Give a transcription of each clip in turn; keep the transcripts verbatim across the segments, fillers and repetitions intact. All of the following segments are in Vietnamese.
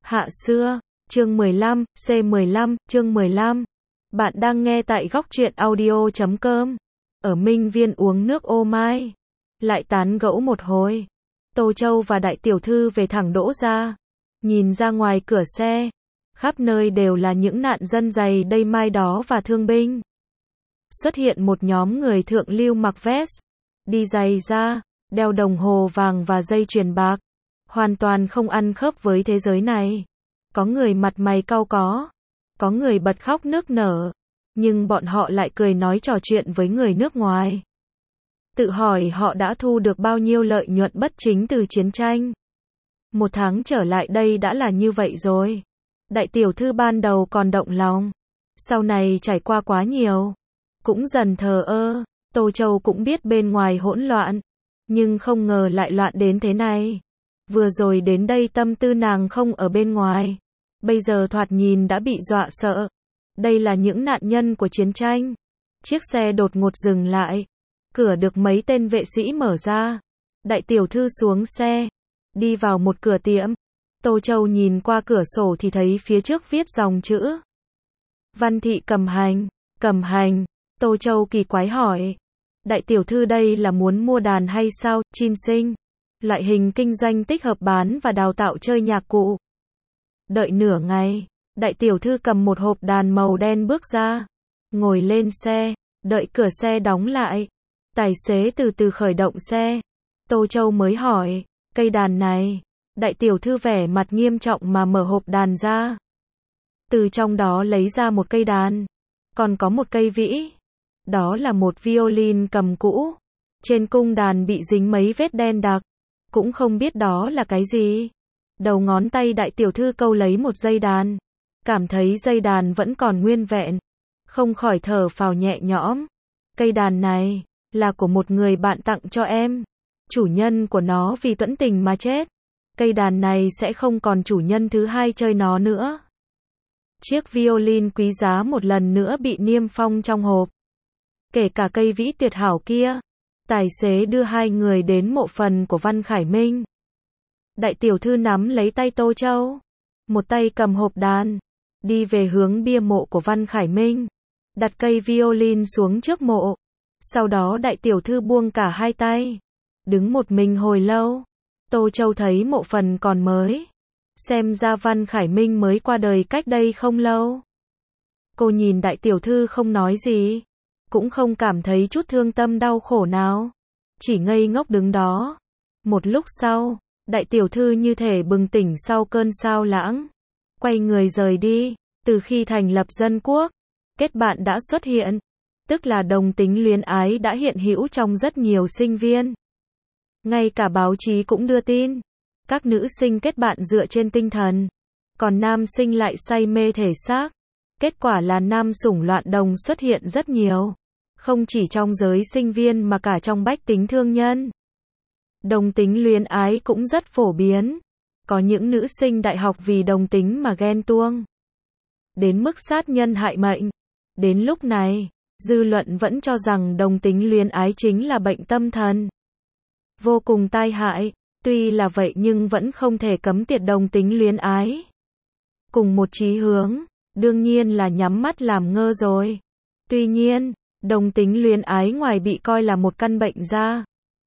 Hạ xưa, chương mười lăm, C mười lăm, chương mười lăm. Bạn đang nghe tại góc truyện audio chấm com. Ở Minh Viên uống nước ô mai. Lại tán gẫu một hồi. Tô Châu và đại tiểu thư về thẳng đỗ ra. Nhìn ra ngoài cửa xe. Khắp nơi đều là những nạn dân giày đây mai đó và thương binh. Xuất hiện một nhóm người thượng lưu mặc vest. Đi giày da, đeo đồng hồ vàng và dây chuyền bạc. Hoàn toàn không ăn khớp với thế giới này. Có người mặt mày cau có. Có người bật khóc nức nở. Nhưng bọn họ lại cười nói trò chuyện với người nước ngoài. Tự hỏi họ đã thu được bao nhiêu lợi nhuận bất chính từ chiến tranh. Một tháng trở lại đây đã là như vậy rồi. Đại tiểu thư ban đầu còn động lòng. Sau này trải qua quá nhiều. Cũng dần thờ ơ. Tô Châu cũng biết bên ngoài hỗn loạn. Nhưng không ngờ lại loạn đến thế này. Vừa rồi đến đây tâm tư nàng không ở bên ngoài. Bây giờ thoạt nhìn đã bị dọa sợ. Đây là những nạn nhân của chiến tranh. Chiếc xe đột ngột dừng lại. Cửa được mấy tên vệ sĩ mở ra. Đại tiểu thư xuống xe. Đi vào một cửa tiệm. Tô Châu nhìn qua cửa sổ thì thấy phía trước viết dòng chữ. Văn thị cầm hành. Cầm hành. Tô Châu kỳ quái hỏi. Đại tiểu thư đây là muốn mua đàn hay sao, Chin sinh? Loại hình kinh doanh tích hợp bán và đào tạo chơi nhạc cụ. Đợi nửa ngày, đại tiểu thư cầm một hộp đàn màu đen bước ra. Ngồi lên xe, đợi cửa xe đóng lại. Tài xế từ từ khởi động xe. Tô Châu mới hỏi, cây đàn này. Đại tiểu thư vẻ mặt nghiêm trọng mà mở hộp đàn ra. Từ trong đó lấy ra một cây đàn. Còn có một cây vĩ. Đó là một violin cầm cũ. Trên cung đàn bị dính mấy vết đen đặc. Cũng không biết đó là cái gì. Đầu ngón tay đại tiểu thư câu lấy một dây đàn. Cảm thấy dây đàn vẫn còn nguyên vẹn. Không khỏi thở phào nhẹ nhõm. Cây đàn này, là của một người bạn tặng cho em. Chủ nhân của nó vì tuẫn tình mà chết. Cây đàn này sẽ không còn chủ nhân thứ hai chơi nó nữa. Chiếc violin quý giá một lần nữa bị niêm phong trong hộp. Kể cả cây vĩ tuyệt hảo kia. Tài xế đưa hai người đến mộ phần của Văn Khải Minh. Đại tiểu thư nắm lấy tay Tô Châu. Một tay cầm hộp đàn. Đi về hướng bia mộ của Văn Khải Minh. Đặt cây violin xuống trước mộ. Sau đó đại tiểu thư buông cả hai tay. Đứng một mình hồi lâu. Tô Châu thấy mộ phần còn mới. Xem ra Văn Khải Minh mới qua đời cách đây không lâu. Cô nhìn đại tiểu thư không nói gì. Cũng không cảm thấy chút thương tâm đau khổ nào. Chỉ ngây ngốc đứng đó. Một lúc sau, đại tiểu thư như thể bừng tỉnh sau cơn sao lãng. Quay người rời đi. Từ khi thành lập dân quốc, kết bạn đã xuất hiện. Tức là đồng tính luyến ái đã hiện hữu trong rất nhiều sinh viên. Ngay cả báo chí cũng đưa tin. Các nữ sinh kết bạn dựa trên tinh thần. Còn nam sinh lại say mê thể xác. Kết quả là nam sủng loạn đồng xuất hiện rất nhiều. Không chỉ trong giới sinh viên mà cả trong bách tính thương nhân. Đồng tính luyến ái cũng rất phổ biến. Có những nữ sinh đại học vì đồng tính mà ghen tuông. Đến mức sát nhân hại mệnh. Đến lúc này, dư luận vẫn cho rằng đồng tính luyến ái chính là bệnh tâm thần. Vô cùng tai hại. Tuy là vậy nhưng vẫn không thể cấm tiệt đồng tính luyến ái. Cùng một chí hướng, đương nhiên là nhắm mắt làm ngơ rồi. Tuy nhiên, đồng tính luyến ái ngoài bị coi là một căn bệnh ra,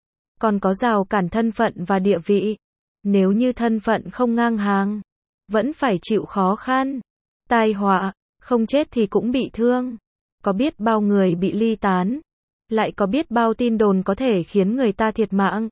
còn có rào cản thân phận và địa vị. Nếu như thân phận không ngang hàng, vẫn phải chịu khó khăn, tai họa, không chết thì cũng bị thương. Có biết bao người bị ly tán, lại có biết bao tin đồn có thể khiến người ta thiệt mạng.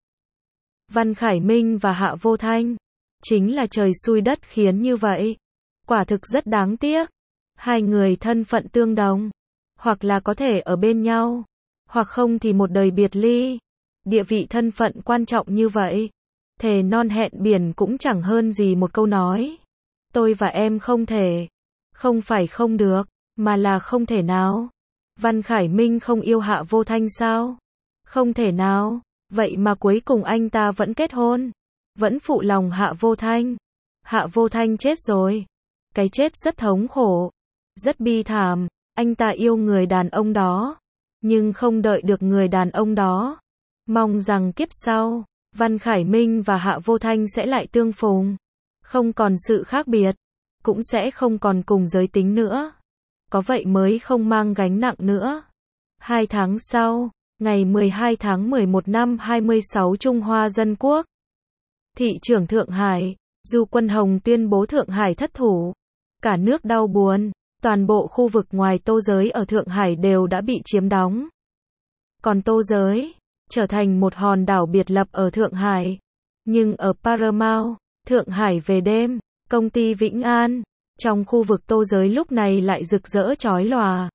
Văn Khải Minh và Hạ Vô Thanh, chính là trời xui đất khiến như vậy. Quả thực rất đáng tiếc. Hai người thân phận tương đồng, hoặc là có thể ở bên nhau, hoặc không thì một đời biệt ly. Địa vị thân phận quan trọng như vậy, thề non hẹn biển cũng chẳng hơn gì một câu nói. Tôi và em không thể. Không phải không được, mà là không thể nào. Văn Khải Minh không yêu Hạ Vô Thanh sao? Không thể nào. Vậy mà cuối cùng anh ta vẫn kết hôn. Vẫn phụ lòng Hạ Vô Thanh. Hạ Vô Thanh chết rồi. Cái chết rất thống khổ. Rất bi thảm. Anh ta yêu người đàn ông đó. Nhưng không đợi được người đàn ông đó. Mong rằng kiếp sau, Văn Khải Minh và Hạ Vô Thanh sẽ lại tương phùng. Không còn sự khác biệt, cũng sẽ không còn cùng giới tính nữa. Có vậy mới không mang gánh nặng nữa. Hai tháng sau, ngày mười hai tháng mười một năm hai mươi sáu Trung Hoa Dân Quốc. Thị trưởng Thượng Hải, Du Quân Hồng tuyên bố Thượng Hải thất thủ. Cả nước đau buồn, toàn bộ khu vực ngoài Tô Giới ở Thượng Hải đều đã bị chiếm đóng. Còn Tô Giới, trở thành một hòn đảo biệt lập ở Thượng Hải. Nhưng ở Paramount, Thượng Hải về đêm, công ty Vĩnh An, trong khu vực Tô Giới lúc này lại rực rỡ chói lòa.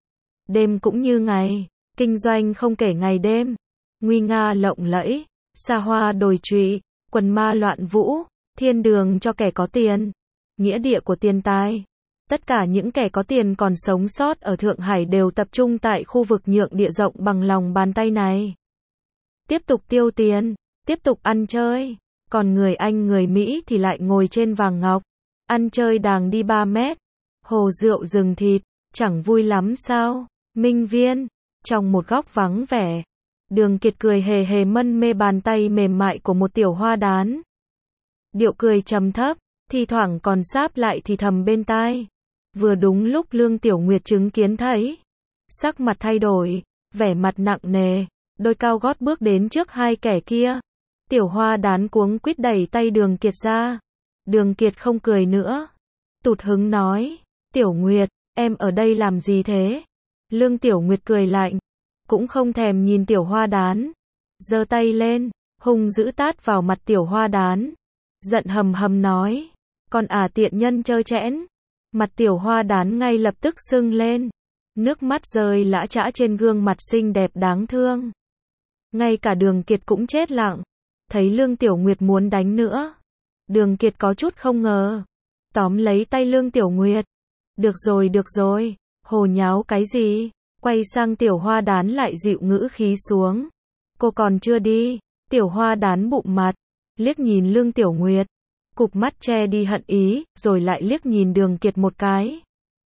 Đêm cũng như ngày, kinh doanh không kể ngày đêm, nguy nga lộng lẫy, xa hoa đồi trụy, quần ma loạn vũ, thiên đường cho kẻ có tiền, nghĩa địa của tiền tài. Tất cả những kẻ có tiền còn sống sót ở Thượng Hải đều tập trung tại khu vực nhượng địa rộng bằng lòng bàn tay này. Tiếp tục tiêu tiền, tiếp tục ăn chơi, còn người Anh người Mỹ thì lại ngồi trên vàng ngọc, ăn chơi đàng đi ba mét, hồ rượu rừng thịt, chẳng vui lắm sao? Minh Viên, trong một góc vắng vẻ, Đường Kiệt cười hề hề mân mê bàn tay mềm mại của một tiểu hoa đán. Điệu cười trầm thấp, thi thoảng còn sáp lại thì thầm bên tai. Vừa đúng lúc Lương Tiểu Nguyệt chứng kiến thấy, sắc mặt thay đổi, vẻ mặt nặng nề, đôi cao gót bước đến trước hai kẻ kia. Tiểu hoa đán cuống quýt đẩy tay Đường Kiệt ra. Đường Kiệt không cười nữa, tụt hứng nói, Tiểu Nguyệt, em ở đây làm gì thế? Lương Tiểu Nguyệt cười lạnh, cũng không thèm nhìn tiểu hoa đán, giơ tay lên, hung dữ tát vào mặt tiểu hoa đán, giận hầm hầm nói, con à tiện nhân trơ trẽn. Mặt tiểu hoa đán ngay lập tức sưng lên, nước mắt rơi lã chã trên gương mặt xinh đẹp đáng thương. Ngay cả Đường Kiệt cũng chết lặng, thấy Lương Tiểu Nguyệt muốn đánh nữa. Đường Kiệt có chút không ngờ, tóm lấy tay Lương Tiểu Nguyệt. Được rồi được rồi, hồ nháo cái gì? Quay sang tiểu hoa đán lại dịu ngữ khí xuống. Cô còn chưa đi. Tiểu hoa đán bụng mặt, liếc nhìn Lương Tiểu Nguyệt, cụp mắt che đi hận ý, rồi lại liếc nhìn Đường Kiệt một cái.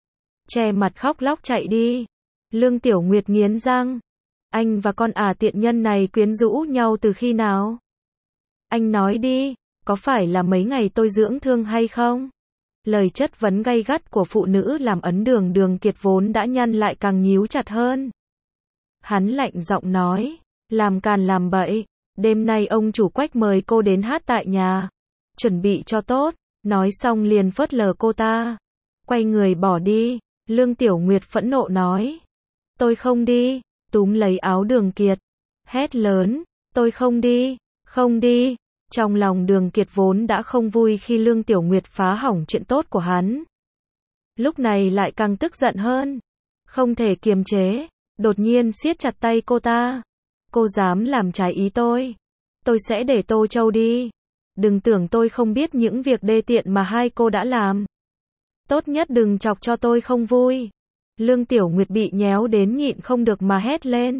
Che mặt khóc lóc chạy đi. Lương Tiểu Nguyệt nghiến răng. Anh và con à tiện nhân này quyến rũ nhau từ khi nào? Anh nói đi, có phải là mấy ngày tôi dưỡng thương hay không? Lời chất vấn gay gắt của phụ nữ làm ấn đường Đường Kiệt vốn đã nhăn lại càng nhíu chặt hơn. Hắn lạnh giọng nói, làm càn làm bậy, đêm nay ông chủ Quách mời cô đến hát tại nhà. Chuẩn bị cho tốt, nói xong liền phớt lờ cô ta. Quay người bỏ đi, Lương Tiểu Nguyệt phẫn nộ nói. Tôi không đi, túm lấy áo Đường Kiệt, hét lớn, tôi không đi, không đi. Trong lòng Đường Kiệt vốn đã không vui khi Lương Tiểu Nguyệt phá hỏng chuyện tốt của hắn. Lúc này lại càng tức giận hơn. Không thể kiềm chế, đột nhiên siết chặt tay cô ta. Cô dám làm trái ý tôi, tôi sẽ để Tô Châu đi. Đừng tưởng tôi không biết những việc đê tiện mà hai cô đã làm. Tốt nhất đừng chọc cho tôi không vui. Lương Tiểu Nguyệt bị nhéo đến nhịn không được mà hét lên.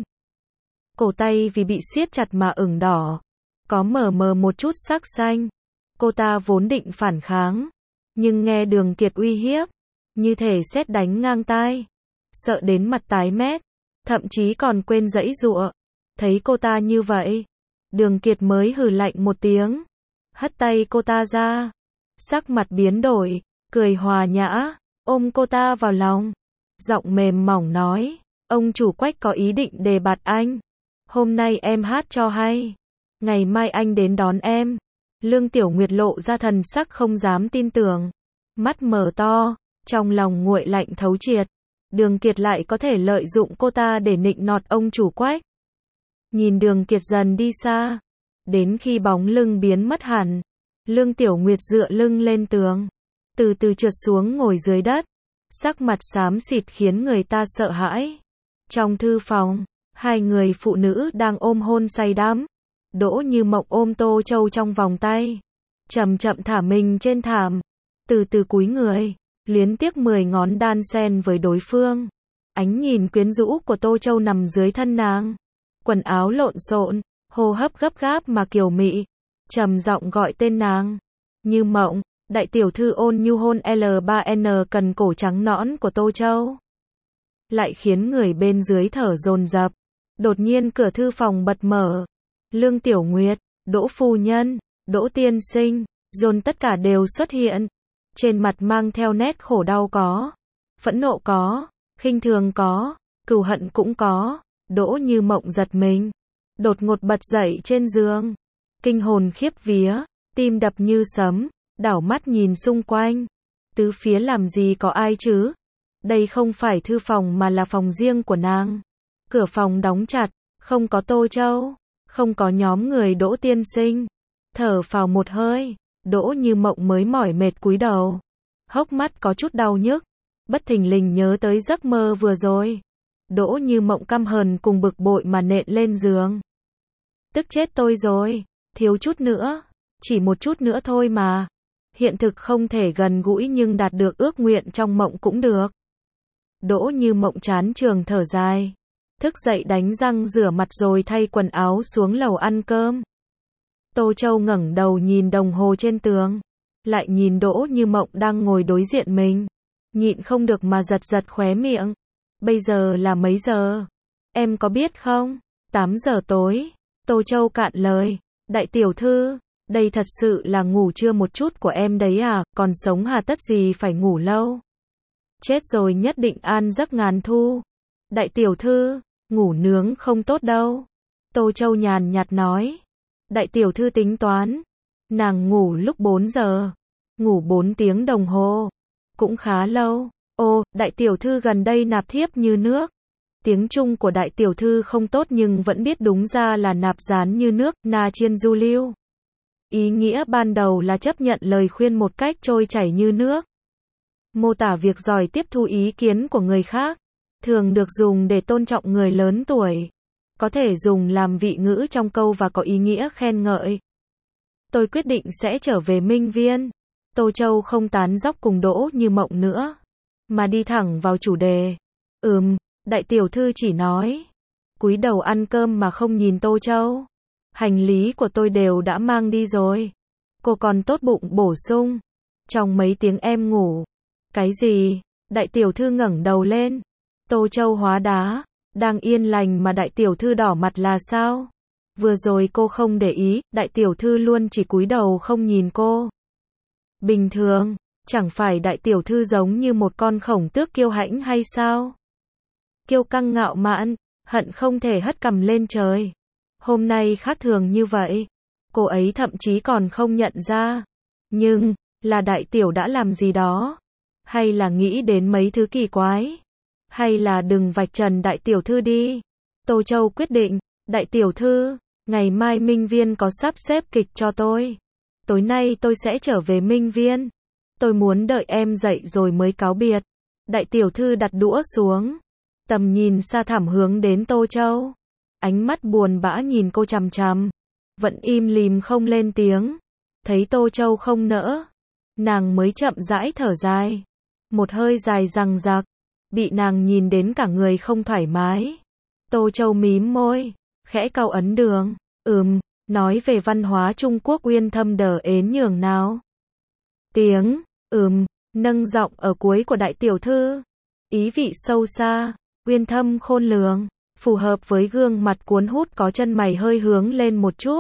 Cổ tay vì bị siết chặt mà ửng đỏ, có mờ mờ một chút sắc xanh. Cô ta vốn định phản kháng, nhưng nghe Đường Kiệt uy hiếp, như thể sét đánh ngang tai, sợ đến mặt tái mét, thậm chí còn quên giãy giụa. Thấy cô ta như vậy, Đường Kiệt mới hừ lạnh một tiếng, hất tay cô ta ra, sắc mặt biến đổi, cười hòa nhã, ôm cô ta vào lòng, giọng mềm mỏng nói, ông chủ Quách có ý định đề bạt anh. Hôm nay em hát cho hay, ngày mai anh đến đón em. Lương Tiểu Nguyệt lộ ra thần sắc không dám tin tưởng, mắt mở to, trong lòng nguội lạnh thấu triệt. Đường Kiệt lại có thể lợi dụng cô ta để nịnh nọt ông chủ Quách. Nhìn Đường Kiệt dần đi xa, đến khi bóng lưng biến mất hẳn, Lương Tiểu Nguyệt dựa lưng lên tường, từ từ trượt xuống ngồi dưới đất, sắc mặt xám xịt khiến người ta sợ hãi. Trong thư phòng, hai người phụ nữ đang ôm hôn say đắm. Đỗ Như Mộng ôm Tô Châu trong vòng tay, chậm chậm thả mình trên thảm, từ từ cúi người, luyến tiếc mười ngón đan sen với đối phương. Ánh nhìn quyến rũ của Tô Châu nằm dưới thân nàng, quần áo lộn xộn, hô hấp gấp gáp mà kiều mị, trầm giọng gọi tên nàng. Như Mộng, đại tiểu thư ôn nhu hôn L ba N cần cổ trắng nõn của Tô Châu, lại khiến người bên dưới thở dồn dập. Đột nhiên cửa thư phòng bật mở. Lương Tiểu Nguyệt, Đỗ phu nhân, Đỗ tiên sinh, dồn tất cả đều xuất hiện. Trên mặt mang theo nét khổ đau có, phẫn nộ có, khinh thường có, cừu hận cũng có. Đỗ Như Mộng giật mình, đột ngột bật dậy trên giường, kinh hồn khiếp vía, tim đập như sấm, đảo mắt nhìn xung quanh. Tứ phía làm gì có ai chứ? Đây không phải thư phòng mà là phòng riêng của nàng. Cửa phòng đóng chặt, không có Tô Châu, không có nhóm người Đỗ tiên sinh. Thở phào một hơi, Đỗ Như Mộng mới mỏi mệt cúi đầu. Hốc mắt có chút đau nhức, bất thình lình nhớ tới giấc mơ vừa rồi. Đỗ Như Mộng căm hờn cùng bực bội mà nện lên giường. Tức chết tôi rồi, thiếu chút nữa, chỉ một chút nữa thôi mà. Hiện thực không thể gần gũi nhưng đạt được ước nguyện trong mộng cũng được. Đỗ Như Mộng chán trường thở dài, thức dậy đánh răng rửa mặt rồi thay quần áo xuống lầu ăn cơm. Tô Châu ngẩng đầu nhìn đồng hồ trên tường, lại nhìn Đỗ Như Mộng đang ngồi đối diện mình, nhịn không được mà giật giật khóe miệng. Bây giờ là mấy giờ? Em có biết không? tám giờ tối. Tô Châu cạn lời. Đại tiểu thư, đây thật sự là ngủ trưa một chút của em đấy à, còn sống hà tất gì phải ngủ lâu. Chết rồi nhất định an giấc ngàn thu. Đại tiểu thư, ngủ nướng không tốt đâu. Tô Châu nhàn nhạt nói. Đại tiểu thư tính toán. Nàng ngủ lúc bốn giờ. Ngủ bốn tiếng đồng hồ. Cũng khá lâu. Ô, đại tiểu thư gần đây nạp thiếp như nước. Tiếng Trung của đại tiểu thư không tốt nhưng vẫn biết đúng ra là nạp dán như nước, na chiên du lưu. Ý nghĩa ban đầu là chấp nhận lời khuyên một cách trôi chảy như nước. Mô tả việc giỏi tiếp thu ý kiến của người khác, thường được dùng để tôn trọng người lớn tuổi. Có thể dùng làm vị ngữ trong câu và có ý nghĩa khen ngợi. Tôi quyết định sẽ trở về Minh Viên. Tô Châu không tán dóc cùng Đỗ Như Mộng nữa, mà đi thẳng vào chủ đề. Ừm, đại tiểu thư chỉ nói. Cúi đầu ăn cơm mà không nhìn Tô Châu. Hành lý của tôi đều đã mang đi rồi. Cô còn tốt bụng bổ sung. Trong mấy tiếng em ngủ. Cái gì? Đại tiểu thư ngẩng đầu lên. Tô Châu hóa đá. Đang yên lành mà đại tiểu thư đỏ mặt là sao? Vừa rồi cô không để ý, đại tiểu thư luôn chỉ cúi đầu không nhìn cô. Bình thường, chẳng phải đại tiểu thư giống như một con khổng tước kiêu hãnh hay sao? Kiêu căng ngạo mạn, hận không thể hất cằm lên trời. Hôm nay khác thường như vậy. Cô ấy thậm chí còn không nhận ra. Nhưng, là đại tiểu đã làm gì đó? Hay là nghĩ đến mấy thứ kỳ quái? Hay là đừng vạch trần đại tiểu thư đi? Tô Châu quyết định, đại tiểu thư, ngày mai Minh Viên có sắp xếp kịch cho tôi. Tối nay tôi sẽ trở về Minh Viên. Tôi muốn đợi em dậy rồi mới cáo biệt. Đại tiểu thư đặt đũa xuống. Tầm nhìn xa thẳm hướng đến Tô Châu. Ánh mắt buồn bã nhìn cô chằm chằm. Vẫn im lìm không lên tiếng. Thấy Tô Châu không nỡ, nàng mới chậm rãi thở dài. Một hơi dài rằng rặc. Bị nàng nhìn đến cả người không thoải mái. Tô Châu mím môi, khẽ cau ấn đường. Ừm, nói về văn hóa Trung Quốc uyên thâm đờ ến nhường nào. Tiếng, ừm, nâng giọng ở cuối của đại tiểu thư. Ý vị sâu xa, uyên thâm khôn lường, phù hợp với gương mặt cuốn hút có chân mày hơi hướng lên một chút.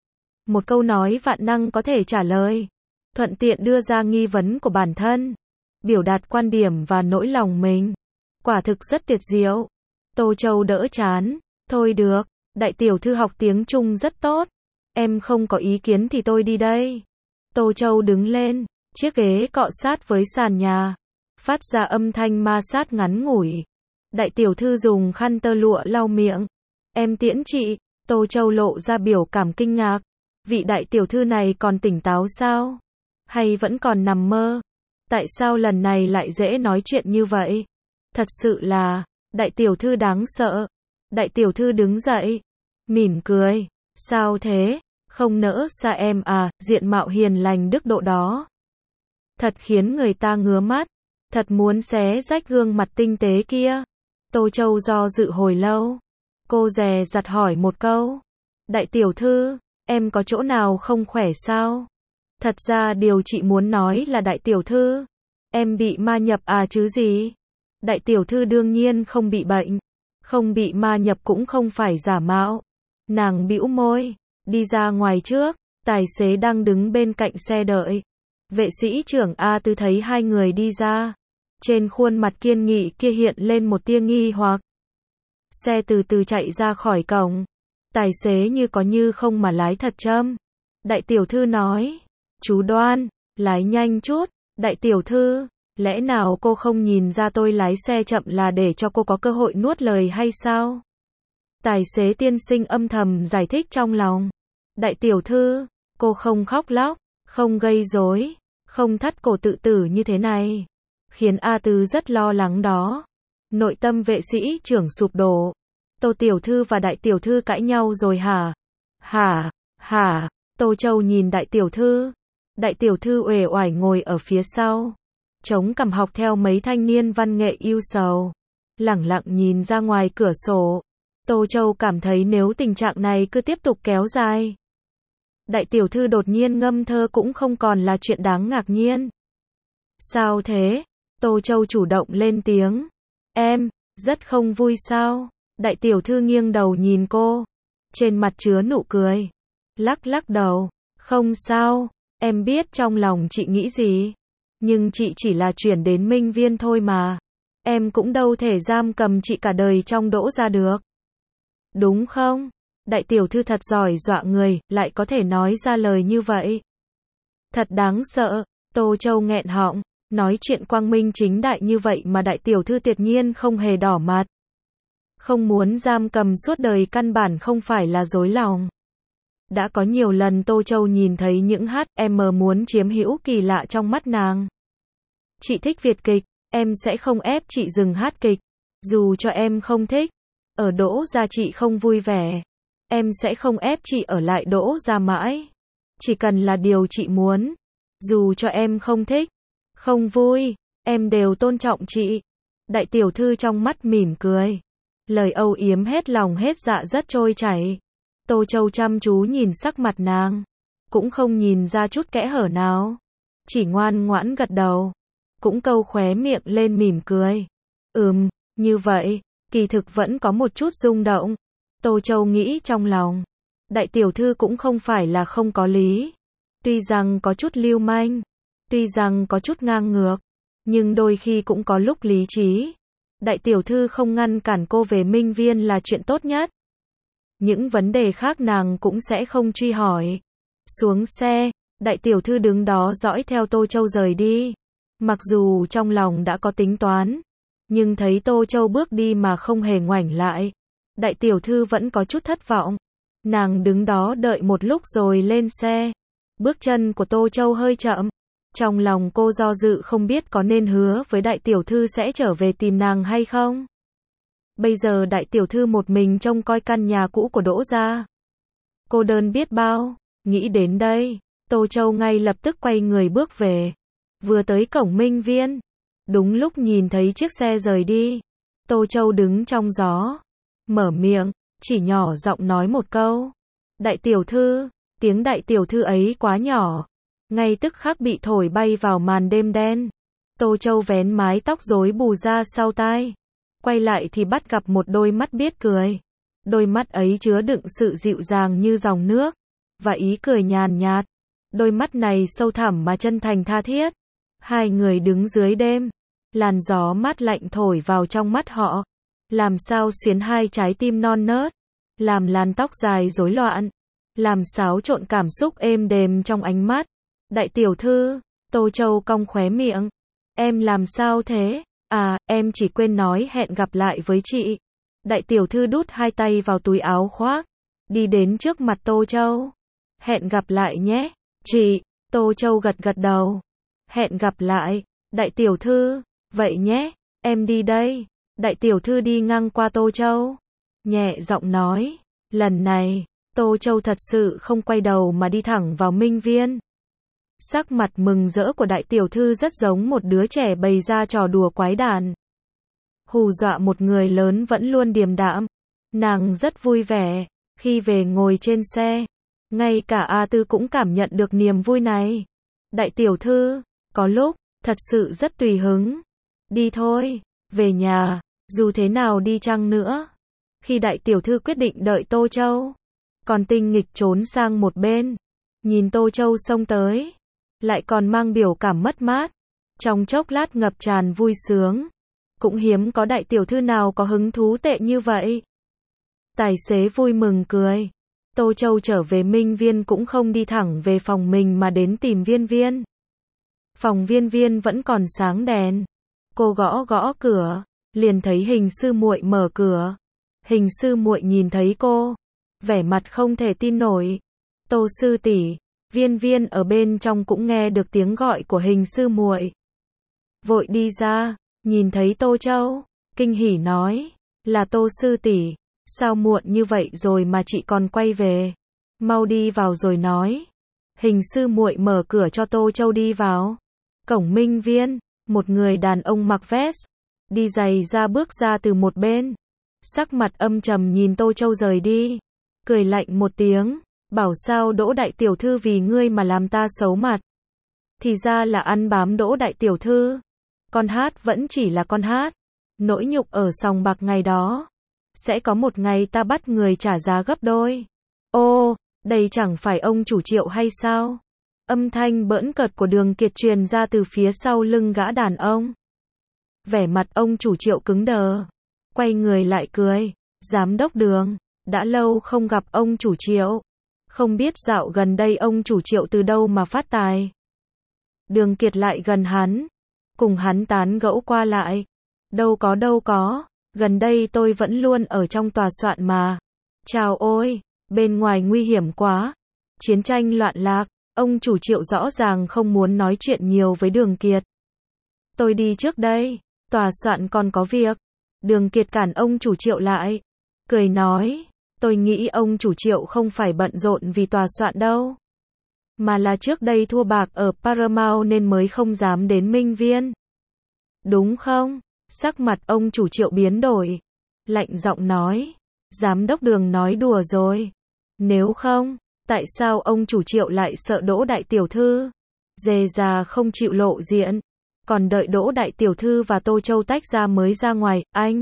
Một câu nói vạn năng có thể trả lời. Thuận tiện đưa ra nghi vấn của bản thân. Biểu đạt quan điểm và nỗi lòng mình. Quả thực rất tuyệt diệu. Tô Châu đỡ chán. Thôi được, đại tiểu thư học tiếng Trung rất tốt. Em không có ý kiến thì tôi đi đây. Tô Châu đứng lên, chiếc ghế cọ sát với sàn nhà, phát ra âm thanh ma sát ngắn ngủi. Đại tiểu thư dùng khăn tơ lụa lau miệng. Em tiễn chị. Tô Châu lộ ra biểu cảm kinh ngạc. Vị đại tiểu thư này còn tỉnh táo sao? Hay vẫn còn nằm mơ? Tại sao lần này lại dễ nói chuyện như vậy? Thật sự là, đại tiểu thư đáng sợ. Đại tiểu thư đứng dậy, mỉm cười. Sao thế? Không nỡ xa em à, diện mạo hiền lành đức độ đó. Thật khiến người ta ngứa mắt. Thật muốn xé rách gương mặt tinh tế kia. Tô Châu do dự hồi lâu. Cô dè dặt hỏi một câu. Đại tiểu thư, em có chỗ nào không khỏe sao? Thật ra điều chị muốn nói là đại tiểu thư, em bị ma nhập à chứ gì? Đại tiểu thư đương nhiên không bị bệnh. Không bị ma nhập cũng không phải giả mạo. Nàng bĩu môi, đi ra ngoài trước. Tài xế đang đứng bên cạnh xe đợi. Vệ sĩ trưởng A Tư thấy hai người đi ra. Trên khuôn mặt kiên nghị kia hiện lên một tia nghi hoặc. Xe từ từ chạy ra khỏi cổng. Tài xế như có như không mà lái thật chậm. Đại tiểu thư nói. Chú Đoan, lái nhanh chút. Đại tiểu thư, lẽ nào cô không nhìn ra tôi lái xe chậm là để cho cô có cơ hội nuốt lời hay sao? Tài xế tiên sinh âm thầm giải thích trong lòng. Đại tiểu thư, cô không khóc lóc, không gây rối, không thắt cổ tự tử như thế này. Khiến A Tư rất lo lắng đó. Nội tâm vệ sĩ trưởng sụp đổ. Tô tiểu thư và đại tiểu thư cãi nhau rồi hả? Hả? Hả? Tô Châu nhìn đại tiểu thư. Đại tiểu thư uể oải ngồi ở phía sau. Chống cằm học theo mấy thanh niên văn nghệ yêu sầu. Lẳng lặng nhìn ra ngoài cửa sổ. Tô Châu cảm thấy nếu tình trạng này cứ tiếp tục kéo dài. Đại tiểu thư đột nhiên ngâm thơ cũng không còn là chuyện đáng ngạc nhiên. Sao thế? Tô Châu chủ động lên tiếng. Em, rất không vui sao? Đại tiểu thư nghiêng đầu nhìn cô. Trên mặt chứa nụ cười. Lắc lắc đầu. Không sao, em biết trong lòng chị nghĩ gì. Nhưng chị chỉ là chuyển đến Minh Viên thôi mà. Em cũng đâu thể giam cầm chị cả đời trong Đỗ gia được. Đúng không? Đại tiểu thư thật giỏi dọa người, lại có thể nói ra lời như vậy. Thật đáng sợ. Tô Châu nghẹn họng. Nói chuyện quang minh chính đại như vậy mà đại tiểu thư tuyệt nhiên không hề đỏ mặt. Không muốn giam cầm suốt đời căn bản không phải là dối lòng. Đã có nhiều lần Tô Châu nhìn thấy những hát em muốn chiếm hữu kỳ lạ trong mắt nàng. Chị thích Việt kịch, em sẽ không ép chị dừng hát kịch. Dù cho em không thích, ở Đỗ gia chị không vui vẻ, em sẽ không ép chị ở lại Đỗ gia mãi. Chỉ cần là điều chị muốn. Dù cho em không thích, không vui, em đều tôn trọng chị. Đại tiểu thư trong mắt mỉm cười. Lời âu yếm hết lòng hết dạ rất trôi chảy. Tô Châu chăm chú nhìn sắc mặt nàng. Cũng không nhìn ra chút kẽ hở nào. Chỉ ngoan ngoãn gật đầu. Cũng câu khóe miệng lên mỉm cười. Ừm, như vậy, kỳ thực vẫn có một chút rung động. Tô Châu nghĩ trong lòng. Đại tiểu thư cũng không phải là không có lý. Tuy rằng có chút lưu manh. Tuy rằng có chút ngang ngược. Nhưng đôi khi cũng có lúc lý trí. Đại tiểu thư không ngăn cản cô về Minh Viên là chuyện tốt nhất. Những vấn đề khác nàng cũng sẽ không truy hỏi. Xuống xe, đại tiểu thư đứng đó dõi theo Tô Châu rời đi. Mặc dù trong lòng đã có tính toán, nhưng thấy Tô Châu bước đi mà không hề ngoảnh lại. Đại tiểu thư vẫn có chút thất vọng. Nàng đứng đó đợi một lúc rồi lên xe. Bước chân của Tô Châu hơi chậm. Trong lòng cô do dự không biết có nên hứa với đại tiểu thư sẽ trở về tìm nàng hay không. Bây giờ đại tiểu thư một mình trông coi căn nhà cũ của Đỗ gia. Cô đơn biết bao. Nghĩ đến đây, Tô Châu ngay lập tức quay người bước về. Vừa tới cổng Minh Viên. Đúng lúc nhìn thấy chiếc xe rời đi. Tô Châu đứng trong gió. Mở miệng, chỉ nhỏ giọng nói một câu. Đại tiểu thư, tiếng đại tiểu thư ấy quá nhỏ. Ngay tức khắc bị thổi bay vào màn đêm đen. Tô Châu vén mái tóc rối bù ra sau tai. Quay lại thì bắt gặp một đôi mắt biết cười. Đôi mắt ấy chứa đựng sự dịu dàng như dòng nước. Và ý cười nhàn nhạt. Đôi mắt này sâu thẳm mà chân thành tha thiết. Hai người đứng dưới đêm. Làn gió mát lạnh thổi vào trong mắt họ. Làm sao xuyến hai trái tim non nớt. Làm làn tóc dài rối loạn. Làm xáo trộn cảm xúc êm đềm trong ánh mắt. Đại tiểu thư, Tô Châu cong khóe miệng. Em làm sao thế? À, em chỉ quên nói hẹn gặp lại với chị. Đại tiểu thư đút hai tay vào túi áo khoác. Đi đến trước mặt Tô Châu. Hẹn gặp lại nhé. Chị, Tô Châu gật gật đầu. Hẹn gặp lại. Đại tiểu thư, vậy nhé, em đi đây. Đại tiểu thư đi ngang qua Tô Châu. Nhẹ giọng nói. Lần này, Tô Châu thật sự không quay đầu mà đi thẳng vào Minh Viên. Sắc mặt mừng rỡ của đại tiểu thư rất giống một đứa trẻ bày ra trò đùa quái đản. Hù dọa một người lớn vẫn luôn điềm đạm. Nàng rất vui vẻ. Khi về ngồi trên xe. Ngay cả A Tư cũng cảm nhận được niềm vui này. Đại tiểu thư, có lúc, thật sự rất tùy hứng. Đi thôi, về nhà, dù thế nào đi chăng nữa. Khi đại tiểu thư quyết định đợi Tô Châu. Còn tinh nghịch trốn sang một bên. nhìn Tô Châu xông tới, lại còn mang biểu cảm mất mát, trong chốc lát ngập tràn vui sướng. Cũng hiếm có đại tiểu thư nào có hứng thú tệ như vậy. Tài xế vui mừng cười. Tô Châu trở về Minh Viên cũng không đi thẳng về phòng mình mà đến tìm Viên Viên. Phòng Viên Viên vẫn còn sáng đèn. Cô gõ gõ cửa, liền thấy Hình sư muội mở cửa. Hình sư muội nhìn thấy cô, vẻ mặt không thể tin nổi. Tô sư tỷ. Viên Viên ở bên trong cũng nghe được tiếng gọi của Hình sư muội. Vội đi ra, nhìn thấy Tô Châu, kinh hỉ nói, là Tô sư tỷ, sao muộn như vậy rồi mà chị còn quay về, mau đi vào rồi nói. Hình sư muội mở cửa cho Tô Châu đi vào. Cổng Minh Viên, một người đàn ông mặc vest, đi giày ra bước ra từ một bên, sắc mặt âm trầm nhìn Tô Châu rời đi, cười lạnh một tiếng, bảo sao Đỗ đại tiểu thư vì ngươi mà làm ta xấu mặt. Thì ra là ăn bám Đỗ đại tiểu thư. Con hát vẫn chỉ là con hát. Nỗi nhục ở sòng bạc ngày đó, sẽ có một ngày ta bắt người trả giá gấp đôi. Ô, đây chẳng phải ông chủ Triệu hay sao? Âm thanh bỡn cợt của Đường Kiệt truyền ra từ phía sau lưng gã đàn ông. Vẻ mặt ông chủ Triệu cứng đờ, quay người lại cười, giám đốc Đường, đã lâu không gặp ông chủ Triệu, không biết dạo gần đây ông chủ Triệu từ đâu mà phát tài. Đường Kiệt lại gần hắn, cùng hắn tán gẫu qua lại. Đâu có đâu có, gần đây tôi vẫn luôn ở trong tòa soạn mà. Chào ôi, bên ngoài nguy hiểm quá, chiến tranh loạn lạc, ông chủ Triệu rõ ràng không muốn nói chuyện nhiều với Đường Kiệt. Tôi đi trước đây, tòa soạn còn có việc. Đường Kiệt cản ông chủ Triệu lại, cười nói, tôi nghĩ ông chủ Triệu không phải bận rộn vì tòa soạn đâu, mà là trước đây thua bạc ở Paramount nên mới không dám đến Minh Viên. Đúng không? Sắc mặt ông chủ Triệu biến đổi, lạnh giọng nói, giám đốc Đường nói đùa rồi. Nếu không, tại sao ông chủ Triệu lại sợ Đỗ đại tiểu thư? Dề già không chịu lộ diện, còn đợi Đỗ đại tiểu thư và Tô Châu tách ra mới ra ngoài, anh.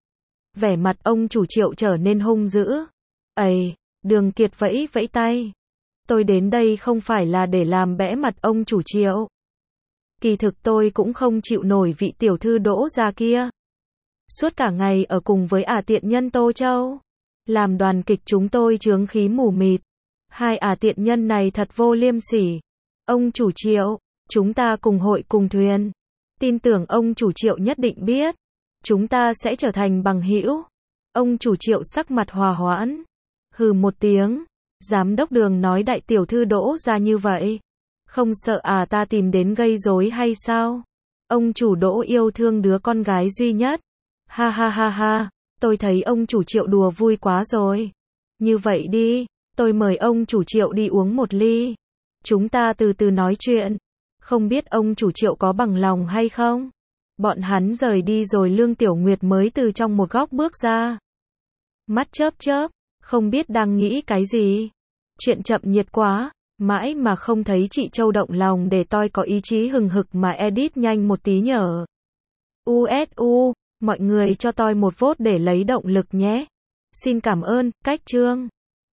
Vẻ mặt ông chủ Triệu trở nên hung dữ. Ây, Đường Kiệt vẫy vẫy tay. Tôi đến đây không phải là để làm bẽ mặt ông chủ Triệu. Kỳ thực tôi cũng không chịu nổi vị tiểu thư Đỗ gia kia. Suốt cả ngày ở cùng với ả tiện nhân Tô Châu. Làm đoàn kịch chúng tôi chướng khí mù mịt. Hai ả tiện nhân này thật vô liêm sỉ. Ông chủ Triệu, chúng ta cùng hội cùng thuyền. Tin tưởng ông chủ Triệu nhất định biết. Chúng ta sẽ trở thành bằng hữu. Ông chủ Triệu sắc mặt hòa hoãn. Hừ một tiếng. Giám đốc Đường nói đại tiểu thư Đỗ gia như vậy. Không sợ à ta tìm đến gây rối hay sao? Ông chủ Đỗ yêu thương đứa con gái duy nhất. Ha ha ha ha, tôi thấy ông chủ Triệu đùa vui quá rồi. Như vậy đi, tôi mời ông chủ Triệu đi uống một ly. Chúng ta từ từ nói chuyện. Không biết ông chủ Triệu có bằng lòng hay không? Bọn hắn rời đi rồi Lương Tiểu Nguyệt mới từ trong một góc bước ra. Mắt chớp chớp, không biết đang nghĩ cái gì. Chuyện chậm nhiệt quá. Mãi mà không thấy chị Châu động lòng để tôi có ý chí hừng hực mà edit nhanh một tí nhở. u ét u, mọi người cho tôi một vote để lấy động lực nhé. Xin cảm ơn, cách chương.